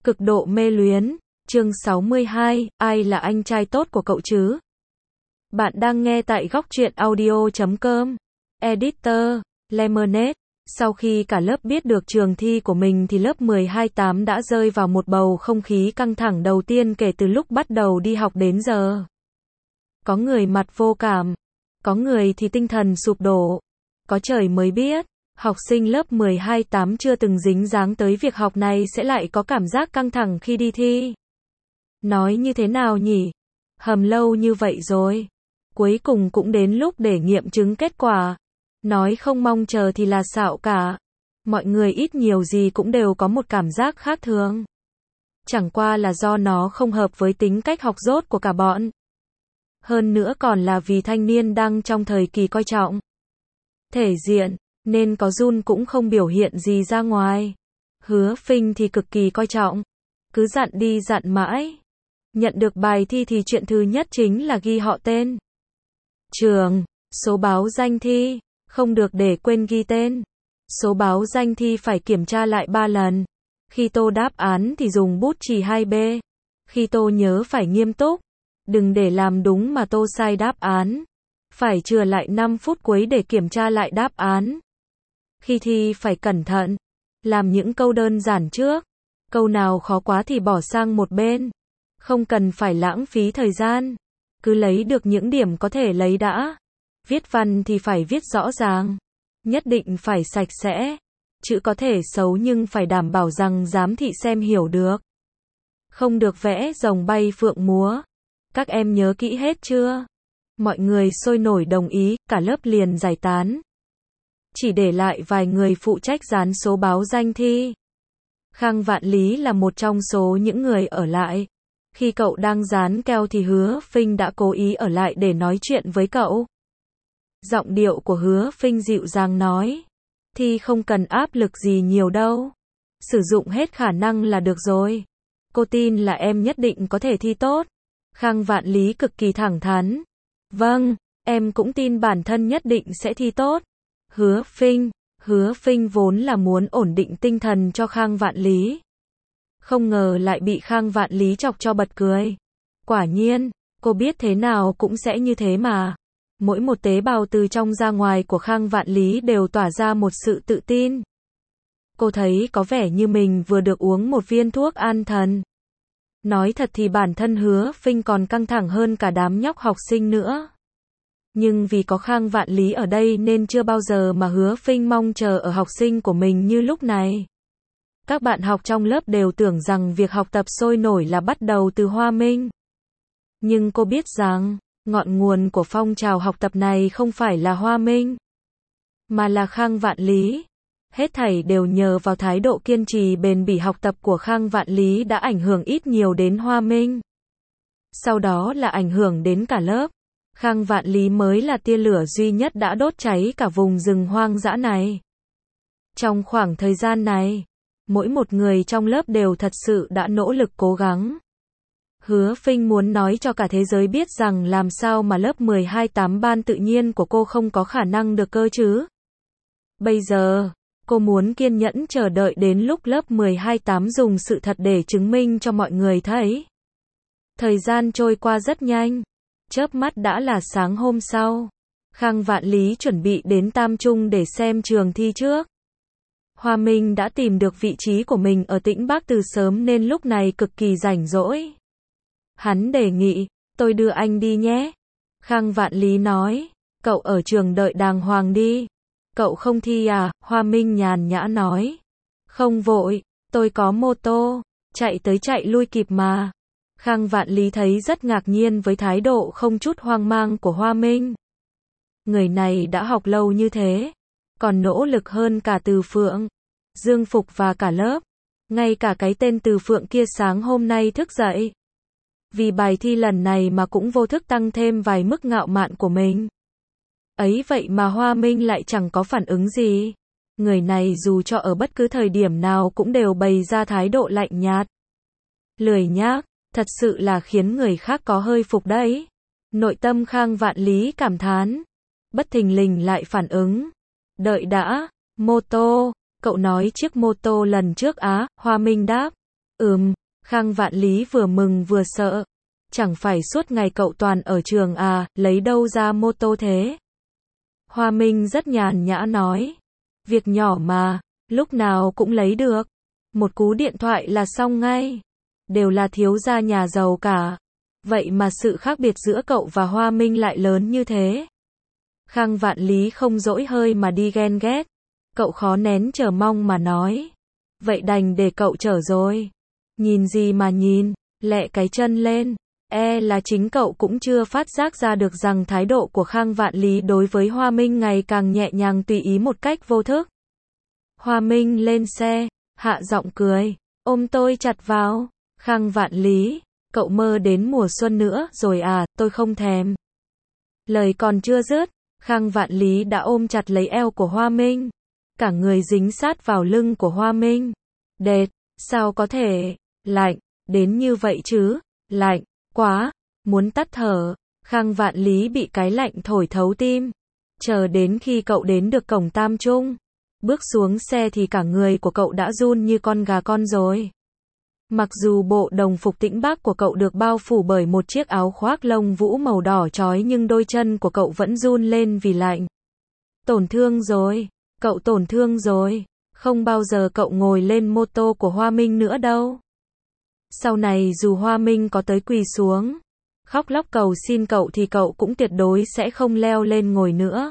Cực độ mê luyến, chương 62, ai là anh trai tốt của cậu chứ? Bạn đang nghe tại góc truyện audio.com. Editor, Lemonade. Sau khi cả lớp biết được trường thi của mình thì lớp 12-8 đã rơi vào một bầu không khí căng thẳng đầu tiên kể từ lúc bắt đầu đi học đến giờ. Có người mặt vô cảm, có người thì tinh thần sụp đổ. Có trời mới biết, học sinh lớp 12-8 chưa từng dính dáng tới việc học này sẽ lại có cảm giác căng thẳng khi đi thi. Nói như thế nào nhỉ? Hầm lâu như vậy rồi. Cuối cùng cũng đến lúc để nghiệm chứng kết quả. Nói không mong chờ thì là xạo cả. Mọi người ít nhiều gì cũng đều có một cảm giác khác thường. Chẳng qua là do nó không hợp với tính cách học dốt của cả bọn. Hơn nữa còn là vì thanh niên đang trong thời kỳ coi trọng thể diện, nên có run cũng không biểu hiện gì ra ngoài. Hứa Phinh thì cực kỳ coi trọng, cứ dặn đi dặn mãi. Nhận được bài thi thì chuyện thứ nhất chính là ghi họ tên, trường, số báo danh thi, không được để quên ghi tên. Số báo danh thi phải kiểm tra lại 3 lần. Khi tô đáp án thì dùng bút chì 2B. Khi tô nhớ phải nghiêm túc, đừng để làm đúng mà tô sai đáp án. Phải chừa lại 5 phút cuối để kiểm tra lại đáp án. Khi thi phải cẩn thận, làm những câu đơn giản trước. Câu nào khó quá thì bỏ sang một bên. Không cần phải lãng phí thời gian. Cứ lấy được những điểm có thể lấy đã. Viết văn thì phải viết rõ ràng. Nhất định phải sạch sẽ. Chữ có thể xấu nhưng phải đảm bảo rằng giám thị xem hiểu được. Không được vẽ rồng bay phượng múa. Các em nhớ kỹ hết chưa? Mọi người sôi nổi đồng ý, cả lớp liền giải tán. Chỉ để lại vài người phụ trách dán số báo danh thi. Khang Vạn Lý là một trong số những người ở lại. Khi cậu đang dán keo thì Hứa Phinh đã cố ý ở lại để nói chuyện với cậu. Giọng điệu của Hứa Phinh dịu dàng nói. Thi không cần áp lực gì nhiều đâu. Sử dụng hết khả năng là được rồi. Cô tin là em nhất định có thể thi tốt. Khang Vạn Lý cực kỳ thẳng thắn. Vâng, em cũng tin bản thân nhất định sẽ thi tốt. Hứa Phinh vốn là muốn ổn định tinh thần cho Khang Vạn Lý. Không ngờ lại bị Khang Vạn Lý chọc cho bật cười. Quả nhiên, cô biết thế nào cũng sẽ như thế mà. Mỗi một tế bào từ trong ra ngoài của Khang Vạn Lý đều tỏa ra một sự tự tin. Cô thấy có vẻ như mình vừa được uống một viên thuốc an thần. Nói thật thì bản thân Hứa Phinh còn căng thẳng hơn cả đám nhóc học sinh nữa. Nhưng vì có Khang Vạn Lý ở đây nên chưa bao giờ mà Hứa Phinh mong chờ ở học sinh của mình như lúc này. Các bạn học trong lớp đều tưởng rằng việc học tập sôi nổi là bắt đầu từ Hoa Minh. Nhưng cô biết rằng, ngọn nguồn của phong trào học tập này không phải là Hoa Minh, mà là Khang Vạn Lý. Hết thảy đều nhờ vào thái độ kiên trì bền bỉ học tập của Khang Vạn Lý đã ảnh hưởng ít nhiều đến Hoa Minh. Sau đó là ảnh hưởng đến cả lớp. Khang Vạn Lý mới là tia lửa duy nhất đã đốt cháy cả vùng rừng hoang dã này. Trong khoảng thời gian này, mỗi một người trong lớp đều thật sự đã nỗ lực cố gắng. Hứa Phinh muốn nói cho cả thế giới biết rằng làm sao mà lớp 12-8 ban tự nhiên của cô không có khả năng được cơ chứ. Bây giờ, cô muốn kiên nhẫn chờ đợi đến lúc lớp 12-8 dùng sự thật để chứng minh cho mọi người thấy. Thời gian trôi qua rất nhanh. Chớp mắt đã là sáng hôm sau. Khang Vạn Lý chuẩn bị đến Tam Trung để xem trường thi trước. Hoa Minh đã tìm được vị trí của mình ở Tĩnh Bắc từ sớm nên lúc này cực kỳ rảnh rỗi. Hắn đề nghị, tôi đưa anh đi nhé. Khang Vạn Lý nói, cậu ở trường đợi đàng hoàng đi. Cậu không thi à? Hoa Minh nhàn nhã nói. Không vội, tôi có mô tô, chạy tới chạy lui kịp mà. Khang Vạn Lý thấy rất ngạc nhiên với thái độ không chút hoang mang của Hoa Minh. Người này đã học lâu như thế, còn nỗ lực hơn cả Từ Phượng, Dương Phục và cả lớp. Ngay cả cái tên Từ Phượng kia sáng hôm nay thức dậy. Vì bài thi lần này mà cũng vô thức tăng thêm vài mức ngạo mạn của mình. Ấy vậy mà Hoa Minh lại chẳng có phản ứng gì. Người này dù cho ở bất cứ thời điểm nào cũng đều bày ra thái độ lạnh nhạt, lười nhác, thật sự là khiến người khác có hơi phục đấy. Nội tâm Khang Vạn Lý cảm thán. Bất thình lình lại phản ứng. Đợi đã, mô tô, cậu nói chiếc mô tô lần trước á? Hoa Minh đáp. Khang Vạn Lý vừa mừng vừa sợ. Chẳng phải suốt ngày cậu toàn ở trường à, lấy đâu ra mô tô thế? Hoa Minh rất nhàn nhã nói. Việc nhỏ mà, lúc nào cũng lấy được. Một cú điện thoại là xong ngay. Đều là thiếu gia nhà giàu cả. Vậy mà sự khác biệt giữa cậu và Hoa Minh lại lớn như thế. Khang Vạn Lý không dỗi hơi mà đi ghen ghét. Cậu khó nén chờ mong mà nói. Vậy đành để cậu chở rồi. Nhìn gì mà nhìn, lẹ cái chân lên. Là chính cậu cũng chưa phát giác ra được rằng thái độ của Khang Vạn Lý đối với Hoa Minh ngày càng nhẹ nhàng tùy ý một cách vô thức. Hoa Minh lên xe, hạ giọng cười, ôm tôi chặt vào. Khang Vạn Lý, cậu mơ đến mùa xuân nữa rồi à, tôi không thèm. Lời còn chưa dứt, Khang Vạn Lý đã ôm chặt lấy eo của Hoa Minh. Cả người dính sát vào lưng của Hoa Minh. Đệt, sao có thể, lạnh, đến như vậy chứ, lạnh, quá, muốn tắt thở. Khang Vạn Lý bị cái lạnh thổi thấu tim. Chờ đến khi cậu đến được cổng Tam Trung, bước xuống xe thì cả người của cậu đã run như con gà con rồi. Mặc dù bộ đồng phục tĩnh Bắc của cậu được bao phủ bởi một chiếc áo khoác lông vũ màu đỏ chói nhưng đôi chân của cậu vẫn run lên vì lạnh. Tổn thương rồi, cậu tổn thương rồi, không bao giờ cậu ngồi lên mô tô của Hoa Minh nữa đâu. Sau này dù Hoa Minh có tới quỳ xuống, khóc lóc cầu xin cậu thì cậu cũng tuyệt đối sẽ không leo lên ngồi nữa.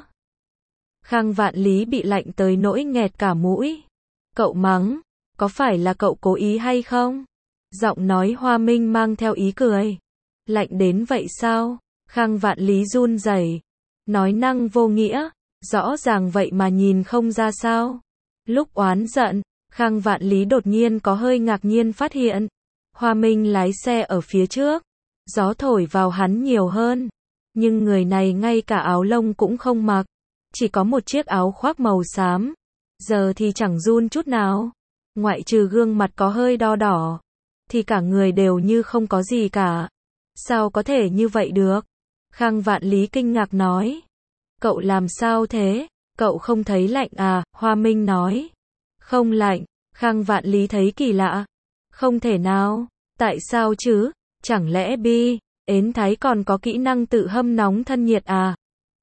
Khang Vạn Lý bị lạnh tới nỗi nghẹt cả mũi. Cậu mắng, có phải là cậu cố ý hay không? Giọng nói Hoa Minh mang theo ý cười. Lạnh đến vậy sao? Khang Vạn Lý run rẩy, nói năng vô nghĩa, rõ ràng vậy mà nhìn không ra sao. Lúc oán giận, Khang Vạn Lý đột nhiên có hơi ngạc nhiên phát hiện. Hoa Minh lái xe ở phía trước, gió thổi vào hắn nhiều hơn. Nhưng người này ngay cả áo lông cũng không mặc, chỉ có một chiếc áo khoác màu xám. Giờ thì chẳng run chút nào. Ngoại trừ gương mặt có hơi đo đỏ, thì cả người đều như không có gì cả. Sao có thể như vậy được? Khang Vạn Lý kinh ngạc nói. Cậu làm sao thế? Cậu không thấy lạnh à? Hoa Minh nói. Không lạnh. Khang Vạn Lý thấy kỳ lạ. Không thể nào. Tại sao chứ? Chẳng lẽ Ến Thái còn có kỹ năng tự hâm nóng thân nhiệt à?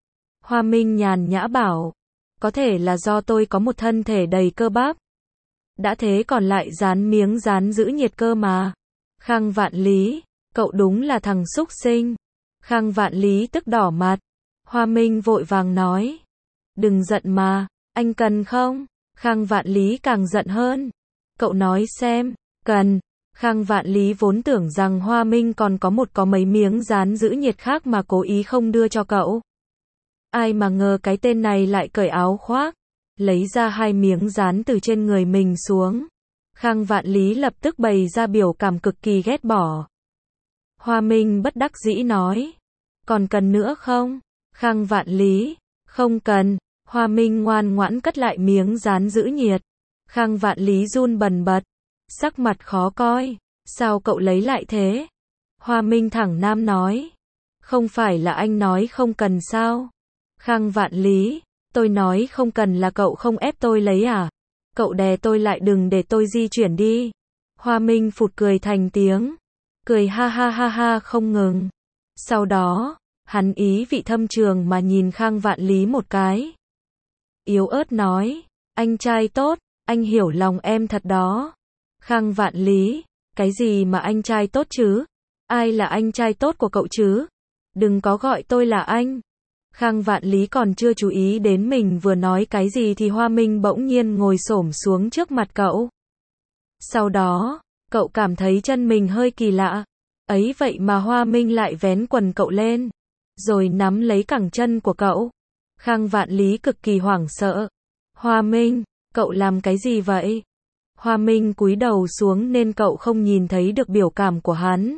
Hoa Minh nhàn nhã bảo. Có thể là do tôi có một thân thể đầy cơ bắp. Đã thế còn lại dán miếng dán giữ nhiệt cơ mà. Khang Vạn Lý, cậu đúng là thằng xúc sinh. Khang Vạn Lý tức đỏ mặt. Hoa Minh vội vàng nói. Đừng giận mà, anh cần không? Khang Vạn Lý càng giận hơn. Cậu nói xem, cần. Khang Vạn Lý vốn tưởng rằng Hoa Minh còn có mấy miếng dán giữ nhiệt khác mà cố ý không đưa cho cậu. Ai mà ngờ cái tên này lại cởi áo khoác, lấy ra 2 miếng dán từ trên người mình xuống. Khang Vạn Lý lập tức bày ra biểu cảm cực kỳ ghét bỏ. Hoa Minh bất đắc dĩ nói. Còn cần nữa không? Khang Vạn Lý. Không cần. Hoa Minh ngoan ngoãn cất lại miếng dán giữ nhiệt. Khang Vạn Lý run bần bật. Sắc mặt khó coi. Sao cậu lấy lại thế? Hoa Minh thẳng nam nói. Không phải là anh nói không cần sao? Khang Vạn Lý. Tôi nói không cần là cậu không ép tôi lấy à? Cậu đè tôi lại đừng để tôi di chuyển đi. Hoa Minh phụt cười thành tiếng. Cười ha ha ha ha không ngừng. Sau đó, hắn ý vị thâm trường mà nhìn Khang Vạn Lý một cái. Yếu ớt nói. Anh trai tốt, anh hiểu lòng em thật đó. Khang Vạn Lý. Cái gì mà anh trai tốt chứ? Ai là anh trai tốt của cậu chứ? Đừng có gọi tôi là anh. Khang Vạn Lý còn chưa chú ý đến mình vừa nói cái gì thì Hoa Minh bỗng nhiên ngồi xổm xuống trước mặt cậu. Sau đó, cậu cảm thấy chân mình hơi kỳ lạ. Ấy vậy mà Hoa Minh lại vén quần cậu lên, rồi nắm lấy cẳng chân của cậu. Khang Vạn Lý cực kỳ hoảng sợ. Hoa Minh, cậu làm cái gì vậy? Hoa Minh cúi đầu xuống nên cậu không nhìn thấy được biểu cảm của hắn.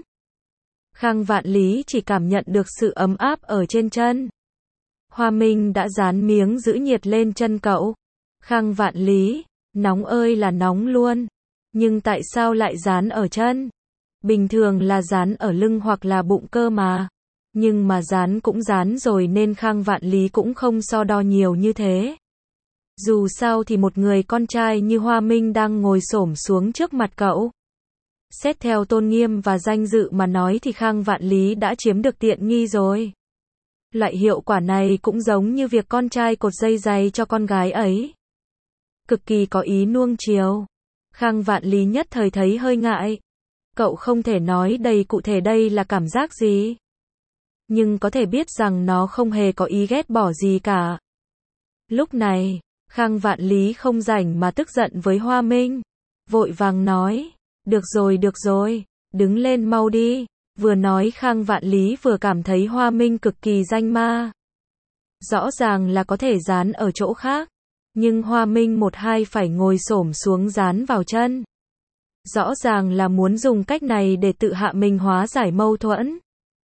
Khang Vạn Lý chỉ cảm nhận được sự ấm áp ở trên chân. Hoa Minh đã dán miếng giữ nhiệt lên chân cậu. Khang Vạn Lý, nóng ơi là nóng luôn. Nhưng tại sao lại dán ở chân? Bình thường là dán ở lưng hoặc là bụng cơ mà. Nhưng mà dán cũng dán rồi nên Khang Vạn Lý cũng không so đo nhiều như thế. Dù sao thì một người con trai như Hoa Minh đang ngồi xổm xuống trước mặt cậu. Xét theo tôn nghiêm và danh dự mà nói thì Khang Vạn Lý đã chiếm được tiện nghi rồi. Loại hiệu quả này cũng giống như việc con trai cột dây giày cho con gái ấy. Cực kỳ có ý nuông chiều. Khang Vạn Lý nhất thời thấy hơi ngại. Cậu không thể nói đầy cụ thể đây là cảm giác gì. Nhưng có thể biết rằng nó không hề có ý ghét bỏ gì cả. Lúc này, Khang Vạn Lý không rảnh mà tức giận với Hoa Minh. Vội vàng nói, được rồi, đứng lên mau đi. Vừa nói Khang Vạn Lý vừa cảm thấy Hoa Minh cực kỳ danh ma. Rõ ràng là có thể dán ở chỗ khác. Nhưng Hoa Minh một hai phải ngồi xổm xuống dán vào chân. Rõ ràng là muốn dùng cách này để tự hạ mình hóa giải mâu thuẫn.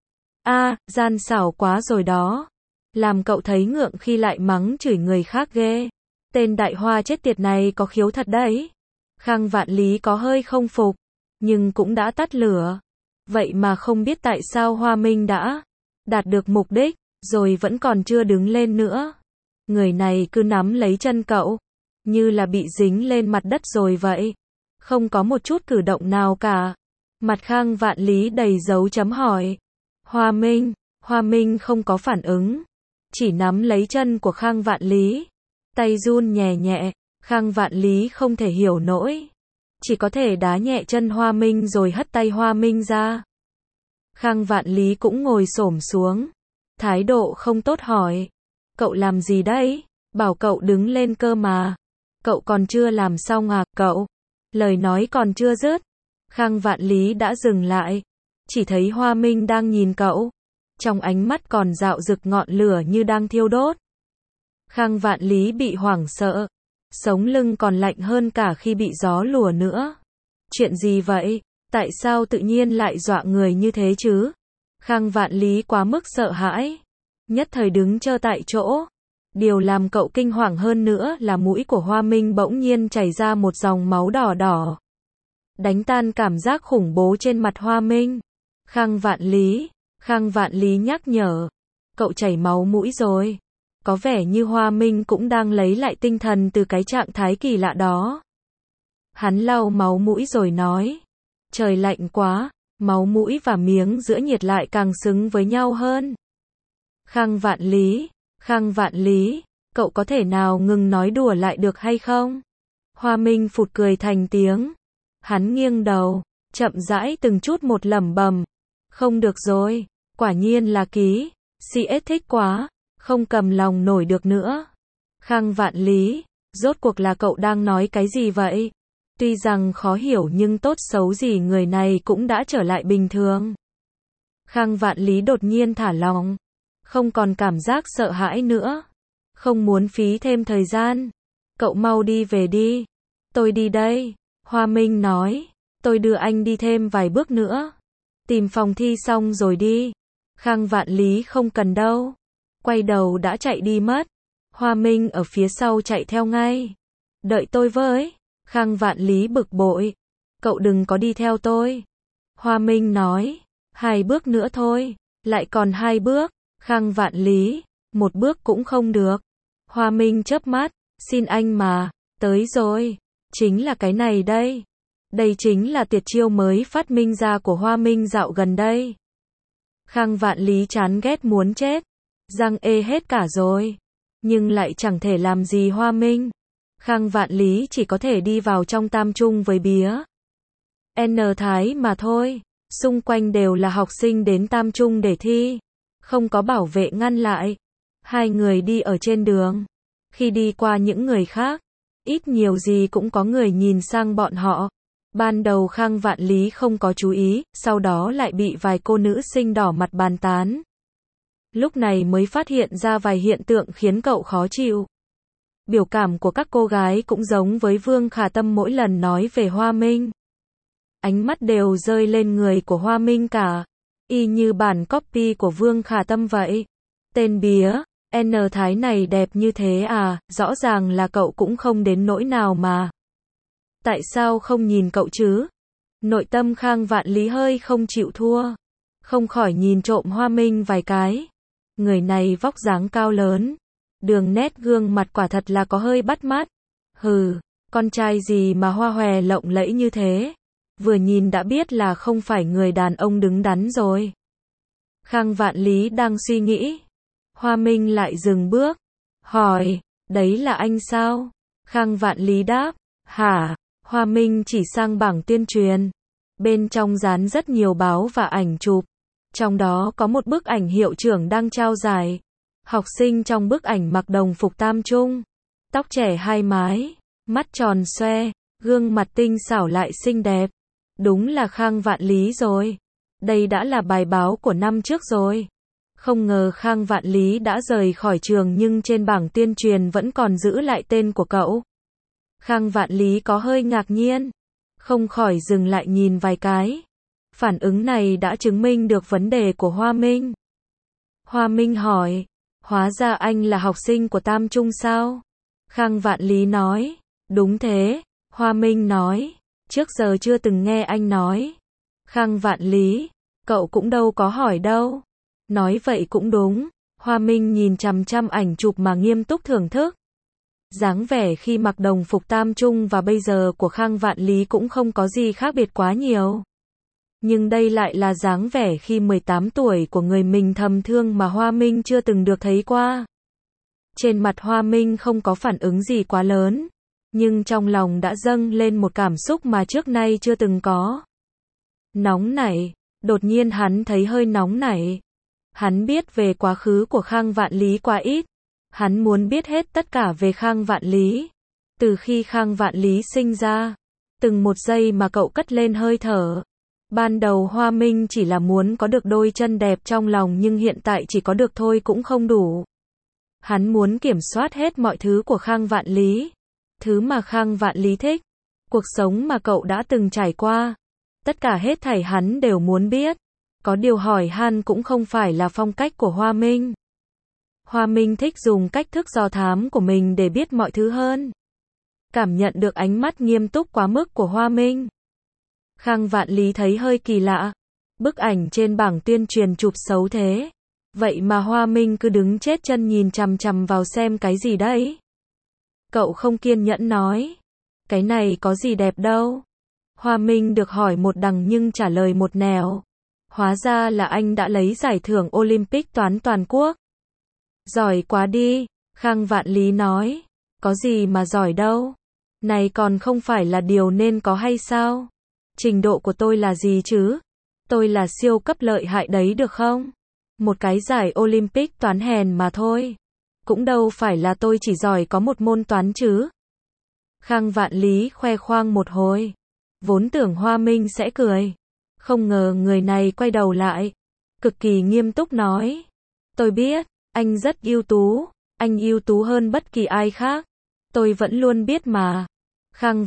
Gian xảo quá rồi đó. Làm cậu thấy ngượng khi lại mắng chửi người khác ghê. Tên đại hoa chết tiệt này có khiếu thật đấy. Khang Vạn Lý có hơi không phục, nhưng cũng đã tắt lửa. Vậy mà không biết tại sao Hoa Minh đã đạt được mục đích, rồi vẫn còn chưa đứng lên nữa. Người này cứ nắm lấy chân cậu, như là bị dính lên mặt đất rồi vậy. Không có một chút cử động nào cả. Mặt Khang Vạn Lý đầy dấu chấm hỏi. Hoa Minh không có phản ứng. Chỉ nắm lấy chân của Khang Vạn Lý. Tay run nhẹ nhẹ. Khang Vạn Lý không thể hiểu nổi. Chỉ có thể đá nhẹ chân Hoa Minh rồi hất tay Hoa Minh ra. Khang Vạn Lý cũng ngồi xổm xuống. Thái độ không tốt hỏi. Cậu làm gì đấy? Bảo cậu đứng lên cơ mà. Cậu còn chưa làm xong à, cậu? Lời nói còn chưa dứt. Khang Vạn Lý đã dừng lại. Chỉ thấy Hoa Minh đang nhìn cậu. Trong ánh mắt còn rạo rực ngọn lửa như đang thiêu đốt. Khang Vạn Lý bị hoảng sợ. Sống lưng còn lạnh hơn cả khi bị gió lùa nữa. Chuyện gì vậy? Tại sao tự nhiên lại dọa người như thế chứ? Khang Vạn Lý quá mức sợ hãi. Nhất thời đứng trơ tại chỗ. Điều làm cậu kinh hoàng hơn nữa là mũi của Hoa Minh bỗng nhiên chảy ra một dòng máu đỏ đỏ. Đánh tan cảm giác khủng bố trên mặt Hoa Minh. Khang Vạn Lý nhắc nhở. Cậu chảy máu mũi rồi. Có vẻ như Hoa Minh cũng đang lấy lại tinh thần từ cái trạng thái kỳ lạ đó. Hắn lau máu mũi rồi nói. Trời lạnh quá, máu mũi và miếng giữa nhiệt lại càng xứng với nhau hơn. Khang Vạn Lý, cậu có thể nào ngừng nói đùa lại được hay không? Hoa Minh phụt cười thành tiếng. Hắn nghiêng đầu, chậm rãi từng chút một lẩm bẩm. Không được rồi, quả nhiên là ký. CS thích quá, không cầm lòng nổi được nữa. Khang Vạn Lý, rốt cuộc là cậu đang nói cái gì vậy? Tuy rằng khó hiểu nhưng tốt xấu gì người này cũng đã trở lại bình thường. Khang Vạn Lý đột nhiên thả lỏng. Không còn cảm giác sợ hãi nữa. Không muốn phí thêm thời gian. Cậu mau đi về đi. Tôi đi đây. Hoa Minh nói. Tôi đưa anh đi thêm vài bước nữa. Tìm phòng thi xong rồi đi. Khang Vạn Lý không cần đâu. Quay đầu đã chạy đi mất. Hoa Minh ở phía sau chạy theo ngay. Đợi tôi với. Khang Vạn Lý bực bội. Cậu đừng có đi theo tôi. Hoa Minh nói. 2 bước nữa thôi. Lại còn 2 bước. Khang Vạn Lý. 1 bước cũng không được. Hoa Minh chớp mắt. Xin anh mà. Tới rồi. Chính là cái này đây. Đây chính là tuyệt chiêu mới phát minh ra của Hoa Minh dạo gần đây. Khang Vạn Lý chán ghét muốn chết. Răng ê hết cả rồi. Nhưng lại chẳng thể làm gì Hoa Minh. Khang Vạn Lý chỉ có thể đi vào trong tam trung với bía N Thái mà thôi. Xung quanh đều là học sinh đến tam trung để thi. Không có bảo vệ ngăn lại. 2 người đi ở trên đường. Khi đi qua những người khác, ít nhiều gì cũng có người nhìn sang bọn họ. Ban đầu Khang Vạn Lý không có chú ý, sau đó lại bị vài cô nữ sinh đỏ mặt bàn tán. Lúc này mới phát hiện ra vài hiện tượng khiến cậu khó chịu. Biểu cảm của các cô gái cũng giống với Vương Khả Tâm mỗi lần nói về Hoa Minh. Ánh mắt đều rơi lên người của Hoa Minh cả. Y như bản copy của Vương Khả Tâm vậy. Tên bía N Thái này đẹp như thế à, rõ ràng là cậu cũng không đến nỗi nào mà. Tại sao không nhìn cậu chứ? Nội tâm Khang Vạn Lý hơi không chịu thua. Không khỏi nhìn trộm Hoa Minh vài cái. Người này vóc dáng cao lớn. Đường nét gương mặt quả thật là có hơi bắt mắt. Hừ, con trai gì mà hoa hòe lộng lẫy như thế? vừa nhìn đã biết là không phải người đàn ông đứng đắn rồi. Khang Vạn Lý đang suy nghĩ. Hoa Minh lại dừng bước, hỏi, đấy là anh sao? Khang Vạn Lý đáp, hả? Hoa Minh chỉ sang bảng tuyên truyền. Bên trong dán rất nhiều báo và ảnh chụp. Trong đó có một bức ảnh hiệu trưởng đang trao giải. Học sinh trong bức ảnh mặc đồng phục tam trung. Tóc trẻ hai mái, mắt tròn xoe, gương mặt tinh xảo lại xinh đẹp. Đúng là Khang Vạn Lý rồi. Đây đã là bài báo của năm trước rồi. Không ngờ Khang Vạn Lý đã rời khỏi trường nhưng trên bảng tuyên truyền vẫn còn giữ lại tên của cậu. Khang Vạn Lý có hơi ngạc nhiên, không khỏi dừng lại nhìn vài cái. Phản ứng này đã chứng minh được vấn đề của Hoa Minh. Hoa Minh hỏi, hóa ra anh là học sinh của Tam Trung sao? Khang Vạn Lý nói, đúng thế. Hoa Minh nói, trước giờ chưa từng nghe anh nói. Khang Vạn Lý, cậu cũng đâu có hỏi đâu. Nói vậy cũng đúng. Hoa Minh nhìn chằm chằm ảnh chụp mà nghiêm túc thưởng thức. Dáng vẻ khi mặc đồng phục tam trung và bây giờ của Khang Vạn Lý cũng không có gì khác biệt quá nhiều. Nhưng đây lại là dáng vẻ khi 18 tuổi của người mình thầm thương mà Hoa Minh chưa từng được thấy qua. Trên mặt Hoa Minh không có phản ứng gì quá lớn, nhưng trong lòng đã dâng lên một cảm xúc mà trước nay chưa từng có. Nóng nảy, đột nhiên hắn thấy hơi nóng nảy. Hắn biết về quá khứ của Khang Vạn Lý quá ít. Hắn muốn biết hết tất cả về Khang Vạn Lý. Từ khi Khang Vạn Lý sinh ra, từng một giây mà cậu cất lên hơi thở. Ban đầu Hoa Minh chỉ là muốn có được đôi chân đẹp trong lòng nhưng hiện tại chỉ có được thôi cũng không đủ. Hắn muốn kiểm soát hết mọi thứ của Khang Vạn Lý. Thứ mà Khang Vạn Lý thích. Cuộc sống mà cậu đã từng trải qua. Tất cả hết thảy hắn đều muốn biết. Có điều hỏi han cũng không phải là phong cách của Hoa Minh. Hoa Minh thích dùng cách thức dò thám của mình để biết mọi thứ hơn. Cảm nhận được ánh mắt nghiêm túc quá mức của Hoa Minh. Khang Vạn Lý thấy hơi kỳ lạ. Bức ảnh trên bảng tuyên truyền chụp xấu thế. Vậy mà Hoa Minh cứ đứng chết chân nhìn chằm chằm vào xem cái gì đấy. Cậu không kiên nhẫn nói. Cái này có gì đẹp đâu. Hoa Minh được hỏi một đằng nhưng trả lời một nẻo. Hóa ra là anh đã lấy giải thưởng Olympic toán toàn quốc. Giỏi quá đi, Khang Vạn Lý nói. Có gì mà giỏi đâu. Này còn không phải là điều nên có hay sao? Trình độ của tôi là gì chứ? Tôi là siêu cấp lợi hại đấy được không? Một cái giải Olympic toán hèn mà thôi. Cũng đâu phải là tôi chỉ giỏi có một môn toán chứ. Khang Vạn Lý khoe khoang một hồi. Vốn tưởng Hoa Minh sẽ cười. Không ngờ người này quay đầu lại. Cực kỳ nghiêm túc nói. Tôi biết, anh rất ưu tú. Anh ưu tú hơn bất kỳ ai khác. Tôi vẫn luôn biết mà. Khang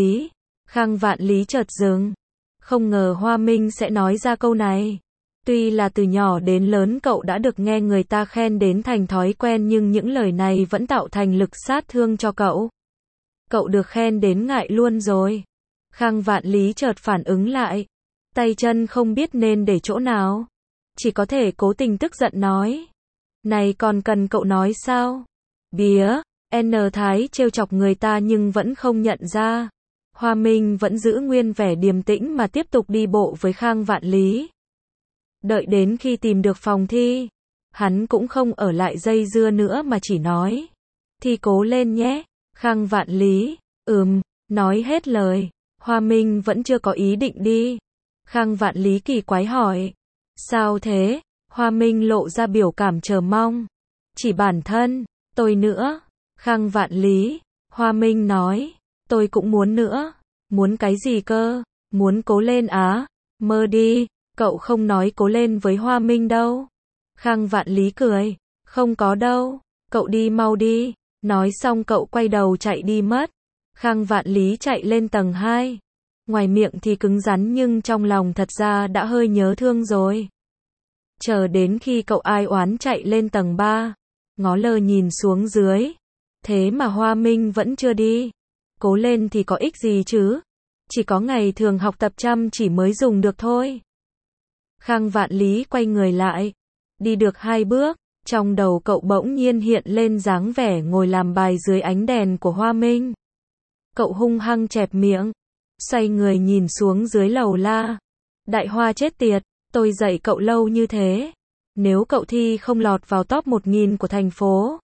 Vạn Lý chợt dừng. Không ngờ Hoa Minh sẽ nói ra câu này. Tuy là từ nhỏ đến lớn cậu đã được nghe người ta khen đến thành thói quen nhưng những lời này vẫn tạo thành lực sát thương cho cậu. Cậu được khen đến ngại luôn rồi. Khang Vạn Lý chợt phản ứng lại. Tay chân không biết nên để chỗ nào. Chỉ có thể cố tình tức giận nói. Này còn cần cậu nói sao? Bía, N Thái trêu chọc người ta nhưng vẫn không nhận ra. Hoa Minh vẫn giữ nguyên vẻ điềm tĩnh mà tiếp tục đi bộ với Khang Vạn Lý. Đợi đến khi tìm được phòng thi, hắn cũng không ở lại dây dưa nữa mà chỉ nói. Thi cố lên nhé, Khang Vạn Lý. Nói hết lời. Hoa Minh vẫn chưa có ý định đi. Khang Vạn Lý kỳ quái hỏi. Sao thế? Hoa Minh lộ ra biểu cảm chờ mong. Chỉ bản thân, tôi nữa. Khang Vạn Lý. Hoa Minh nói. Tôi cũng muốn nữa. Muốn cái gì cơ? Muốn cố lên á? Mơ đi. Cậu không nói cố lên với Hoa Minh đâu. Khang Vạn Lý cười. Không có đâu. Cậu đi mau đi. Nói xong cậu quay đầu chạy đi mất. Khang Vạn Lý chạy lên tầng 2. Ngoài miệng thì cứng rắn nhưng trong lòng thật ra đã hơi nhớ thương rồi. Chờ đến khi cậu ai oán chạy lên tầng 3. Ngó lơ nhìn xuống dưới. Thế mà Hoa Minh vẫn chưa đi. Cố lên thì có ích gì chứ? Chỉ có ngày thường học tập chăm chỉ mới dùng được thôi. Khang Vạn Lý quay người lại. Đi được 2 bước. Trong đầu cậu bỗng nhiên hiện lên dáng vẻ ngồi làm bài dưới ánh đèn của Hoa Minh. Cậu hung hăng chẹp miệng. xoay người nhìn xuống dưới lầu la. Đại Hoa chết tiệt, tôi dạy cậu lâu như thế. Nếu cậu thi không lọt vào top 1000 của thành phố,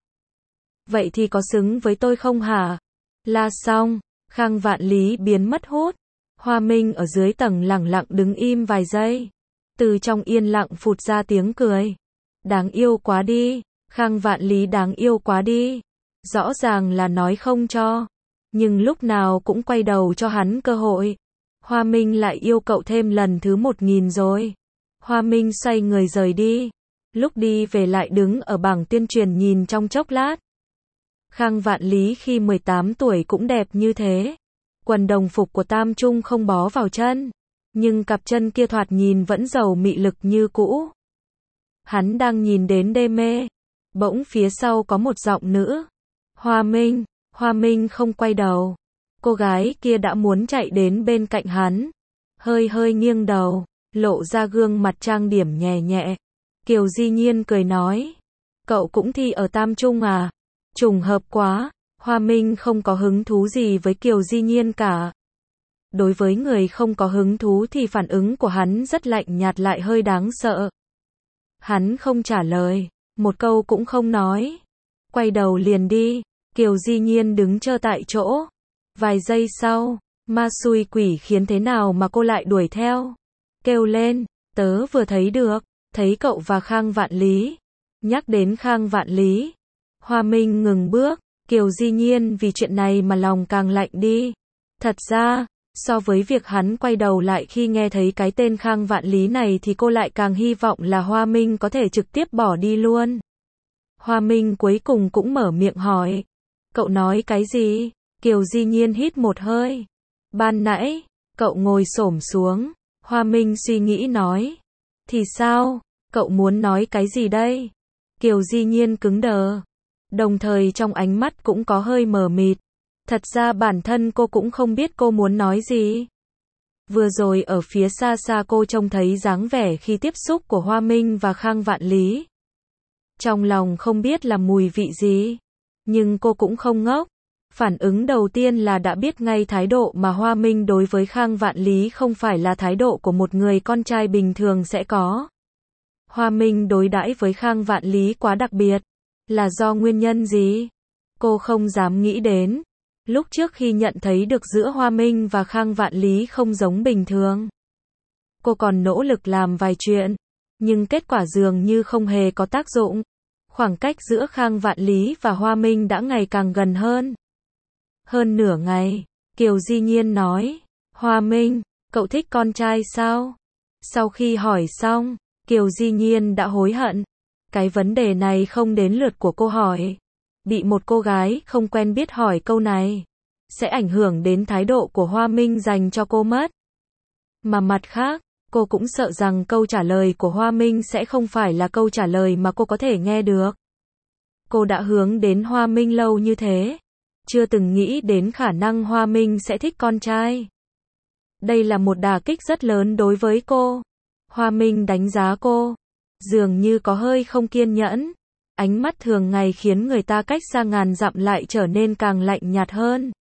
vậy thì có xứng với tôi không hả? La xong, Khang Vạn Lý biến mất hút. Hoa Minh ở dưới tầng lẳng lặng đứng im vài giây. Từ trong yên lặng phụt ra tiếng cười. Đáng yêu quá đi, Khang Vạn Lý đáng yêu quá đi. Rõ ràng là nói không cho, nhưng lúc nào cũng quay đầu cho hắn cơ hội. Hoa Minh lại yêu cậu thêm lần thứ 1000 rồi. Hoa Minh xoay người rời đi. Lúc đi về lại đứng ở bảng tuyên truyền nhìn trong chốc lát. Khang Vạn Lý khi 18 tuổi cũng đẹp như thế. Quần đồng phục của Tam Trung không bó vào chân, nhưng cặp chân kia thoạt nhìn vẫn giàu mị lực như cũ. Hắn đang nhìn đến đê mê. Bỗng phía sau có một giọng nữ. Hoa Minh. Hoa Minh không quay đầu. Cô gái kia đã muốn chạy đến bên cạnh hắn. Hơi nghiêng đầu, lộ ra gương mặt trang điểm nhẹ nhẹ. Kiều Di Nhiên cười nói. Cậu cũng thi ở Tam Trung à? Trùng hợp quá. Hoa Minh không có hứng thú gì với Kiều Di Nhiên cả. Đối với người không có hứng thú thì phản ứng của hắn rất lạnh nhạt lại hơi đáng sợ. Hắn không trả lời, một câu cũng không nói. Quay đầu liền đi. Kiều Di Nhiên đứng chờ tại chỗ. Vài giây sau, ma xui quỷ khiến thế nào mà cô lại đuổi theo. Kêu lên, tớ vừa thấy được, thấy cậu và Khang Vạn Lý. Nhắc đến Khang Vạn Lý, Hoa Minh ngừng bước. Kiều Di Nhiên vì chuyện này mà lòng càng lạnh đi. Thật ra, so với việc hắn quay đầu lại khi nghe thấy cái tên Khang Vạn Lý này thì cô lại càng hy vọng là Hoa Minh có thể trực tiếp bỏ đi luôn. Hoa Minh cuối cùng cũng mở miệng hỏi. Cậu nói cái gì? Kiều Di Nhiên hít một hơi. Ban nãy, cậu ngồi xổm xuống. Hoa Minh suy nghĩ nói. Thì sao? Cậu muốn nói cái gì đây? Kiều Di Nhiên cứng đờ. Đồng thời trong ánh mắt cũng có hơi mờ mịt. Thật ra bản thân cô cũng không biết cô muốn nói gì. Vừa rồi ở phía xa xa cô trông thấy dáng vẻ khi tiếp xúc của Hoa Minh và Khang Vạn Lý. Trong lòng không biết là mùi vị gì. Nhưng cô cũng không ngốc. Phản ứng đầu tiên là đã biết ngay thái độ mà Hoa Minh đối với Khang Vạn Lý không phải là thái độ của một người con trai bình thường sẽ có. Hoa Minh đối đãi với Khang Vạn Lý quá đặc biệt. Là do nguyên nhân gì? Cô không dám nghĩ đến. Lúc trước khi nhận thấy được giữa Hoa Minh và Khang Vạn Lý không giống bình thường. Cô còn nỗ lực làm vài chuyện. Nhưng kết quả dường như không hề có tác dụng. Khoảng cách giữa Khang Vạn Lý và Hoa Minh đã ngày càng gần hơn. Hơn nửa ngày, Kiều Di Nhiên nói. Hoa Minh, cậu thích con trai sao? Sau khi hỏi xong, Kiều Di Nhiên đã hối hận. Cái vấn đề này không đến lượt của cô hỏi. Bị một cô gái không quen biết hỏi câu này, sẽ ảnh hưởng đến thái độ của Hoa Minh dành cho cô mất. Mà mặt khác, cô cũng sợ rằng câu trả lời của Hoa Minh sẽ không phải là câu trả lời mà cô có thể nghe được. Cô đã hướng đến Hoa Minh lâu như thế, chưa từng nghĩ đến khả năng Hoa Minh sẽ thích con trai. Đây là một đả kích rất lớn đối với cô. Hoa Minh đánh giá cô, dường như có hơi không kiên nhẫn. Ánh mắt thường ngày khiến người ta cách xa ngàn dặm lại trở nên càng lạnh nhạt hơn.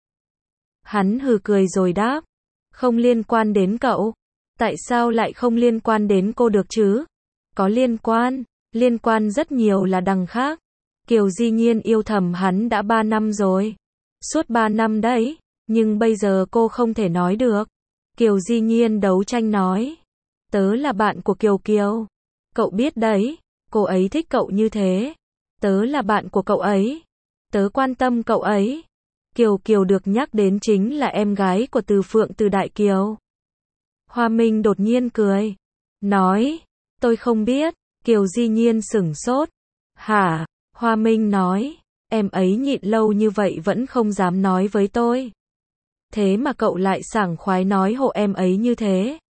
Hắn hừ cười rồi đáp. Không liên quan đến cậu. Tại sao lại không liên quan đến cô được chứ? Có liên quan rất nhiều là đằng khác. Kiều Di Nhiên yêu thầm hắn đã 3 năm rồi. Suốt 3 năm đấy, nhưng bây giờ cô không thể nói được. Kiều Di Nhiên đấu tranh nói. Tớ là bạn của Kiều Kiều. Cậu biết đấy, cô ấy thích cậu như thế. Tớ là bạn của cậu ấy. Tớ quan tâm cậu ấy. Kiều Kiều được nhắc đến chính là em gái của Từ Phượng Từ Đại Kiều. Hoa Minh đột nhiên cười. Nói, tôi không biết. Kiều Di Nhiên sửng sốt. Hả? Hoa Minh nói, em ấy nhịn lâu như vậy vẫn không dám nói với tôi. Thế mà cậu lại sảng khoái nói hộ em ấy như thế.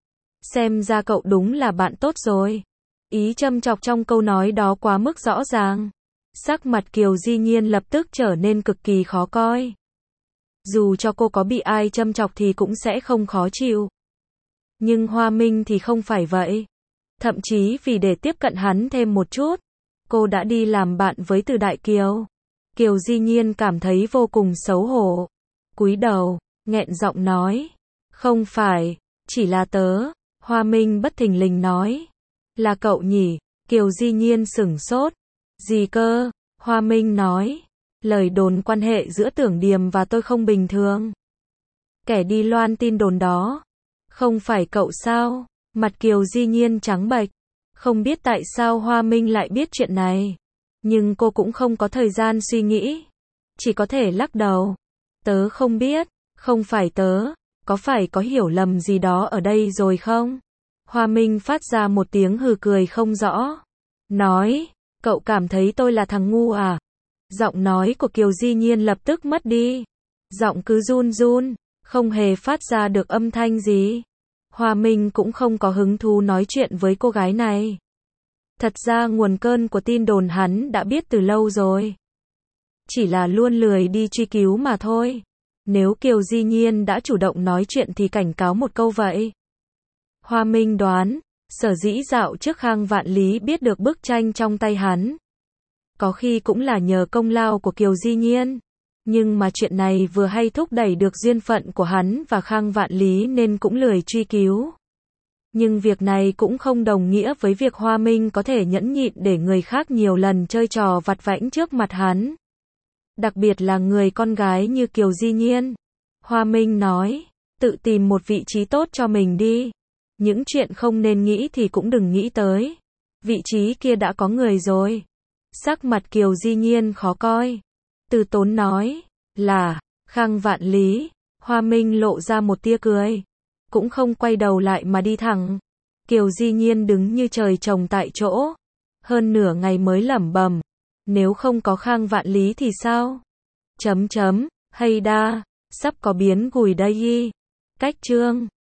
Xem ra cậu đúng là bạn tốt rồi. Ý châm chọc trong câu nói đó quá mức rõ ràng. Sắc mặt Kiều Di Nhiên lập tức trở nên cực kỳ khó coi. Dù cho cô có bị ai châm chọc thì cũng sẽ không khó chịu. Nhưng Hoa Minh thì không phải vậy. Thậm chí vì để tiếp cận hắn thêm một chút, cô đã đi làm bạn với Từ Đại Kiều. Kiều Di Nhiên cảm thấy vô cùng xấu hổ. Cúi đầu, nghẹn giọng nói. Không phải, chỉ là tớ. Hoa Minh bất thình lình nói. Là cậu nhỉ? Kiều Di Nhiên sửng sốt. Gì cơ? Hoa Minh nói. Lời đồn quan hệ giữa Tưởng Điềm và tôi không bình thường. Kẻ đi loan tin đồn đó. Không phải cậu sao? Mặt Kiều Di Nhiên trắng bệch. Không biết tại sao Hoa Minh lại biết chuyện này. Nhưng cô cũng không có thời gian suy nghĩ. Chỉ có thể lắc đầu. Tớ không biết. Không phải tớ. Có phải có hiểu lầm gì đó ở đây rồi không? Hoa Minh phát ra một tiếng hừ cười không rõ. Nói. Cậu cảm thấy tôi là thằng ngu à? Giọng nói của Kiều Di Nhiên lập tức mất đi. Giọng cứ run run. Không hề phát ra được âm thanh gì. Hoa Minh cũng không có hứng thú nói chuyện với cô gái này. Thật ra nguồn cơn của tin đồn hắn đã biết từ lâu rồi. Chỉ là luôn lười đi truy cứu mà thôi. Nếu Kiều Di Nhiên đã chủ động nói chuyện thì cảnh cáo một câu vậy. Hoa Minh đoán, sở dĩ dạo trước Khang Vạn Lý biết được bức tranh trong tay hắn. Có khi cũng là nhờ công lao của Kiều Di Nhiên. Nhưng mà chuyện này vừa hay thúc đẩy được duyên phận của hắn và Khang Vạn Lý nên cũng lười truy cứu. Nhưng việc này cũng không đồng nghĩa với việc Hoa Minh có thể nhẫn nhịn để người khác nhiều lần chơi trò vặt vãnh trước mặt hắn. Đặc biệt là người con gái như Kiều Di Nhiên. Hoa Minh nói, tự tìm một vị trí tốt cho mình đi. Những chuyện không nên nghĩ thì cũng đừng nghĩ tới. Vị trí kia đã có người rồi. Sắc mặt Kiều Di Nhiên khó coi. Từ Tốn nói, là, Khang Vạn Lý. Hoa Minh lộ ra một tia cười. Cũng không quay đầu lại mà đi thẳng. Kiều Di Nhiên đứng như trời trồng tại chỗ. Hơn nửa ngày mới lẩm bẩm. Nếu không có Khang Vạn Lý thì sao? Hay đa, sắp có biến gùi đây y. Cách chương